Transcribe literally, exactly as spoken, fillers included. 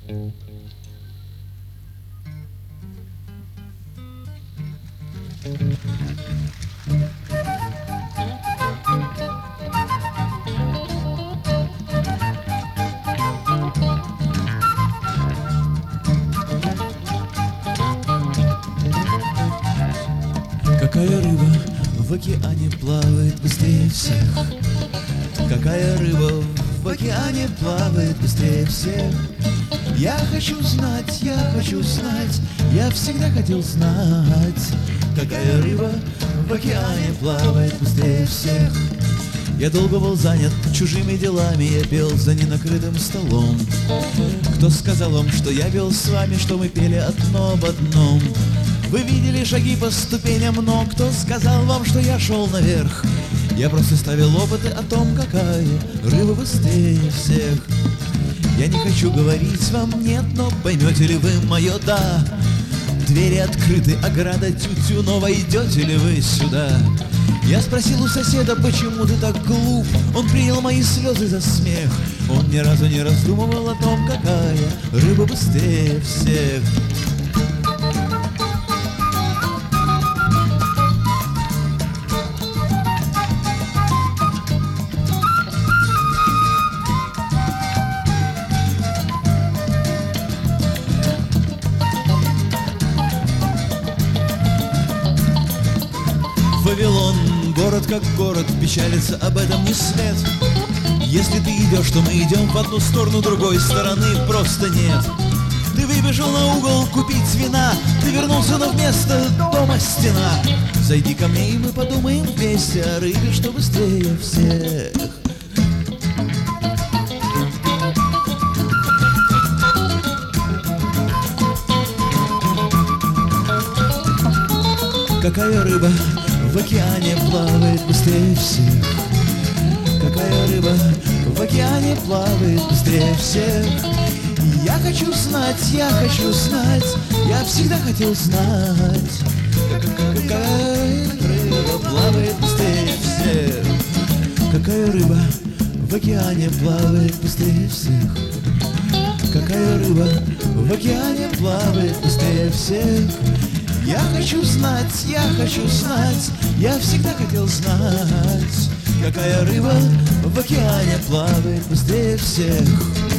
Какая рыба в океане плавает быстрее всех? Какая рыба в океане плавает быстрее всех? Я хочу знать, я хочу знать, я всегда хотел знать. Какая рыба в океане плавает быстрее всех? Я долго был занят чужими делами, я пел за ненакрытым столом. Кто сказал вам, что я пел с вами, что мы пели одно об одном? Вы видели шаги по ступеням, но кто сказал вам, что я шел наверх? Я просто ставил опыты о том, какая рыба быстрее всех. Я не хочу говорить вам нет, но поймете ли вы мое да? Двери открыты, ограда тю-тю, но войдете ли вы сюда? Я спросил у соседа, почему ты так глуп? Он принял мои слезы за смех. Он ни разу не раздумывал о том, какая рыба быстрее всех. Вавилон, город как город, печалится об этом не след. Если ты идешь, то мы идем в одну сторону, другой стороны просто нет. Ты выбежал на угол купить вина, ты вернулся, но вместо дома стена. Зайди ко мне, и мы подумаем вместе о рыбе, что быстрее всех. Какая рыба в океане плавает быстрее всех? Какая рыба в океане плавает быстрее всех? Я хочу знать, я хочу знать, я всегда хотел знать. Какая рыба плавает быстрее всех? Какая рыба в океане плавает быстрее всех? Какая рыба в океане плавает быстрее всех? Я хочу знать, я хочу знать, я всегда хотел знать. Какая рыба в океане плавает быстрее всех?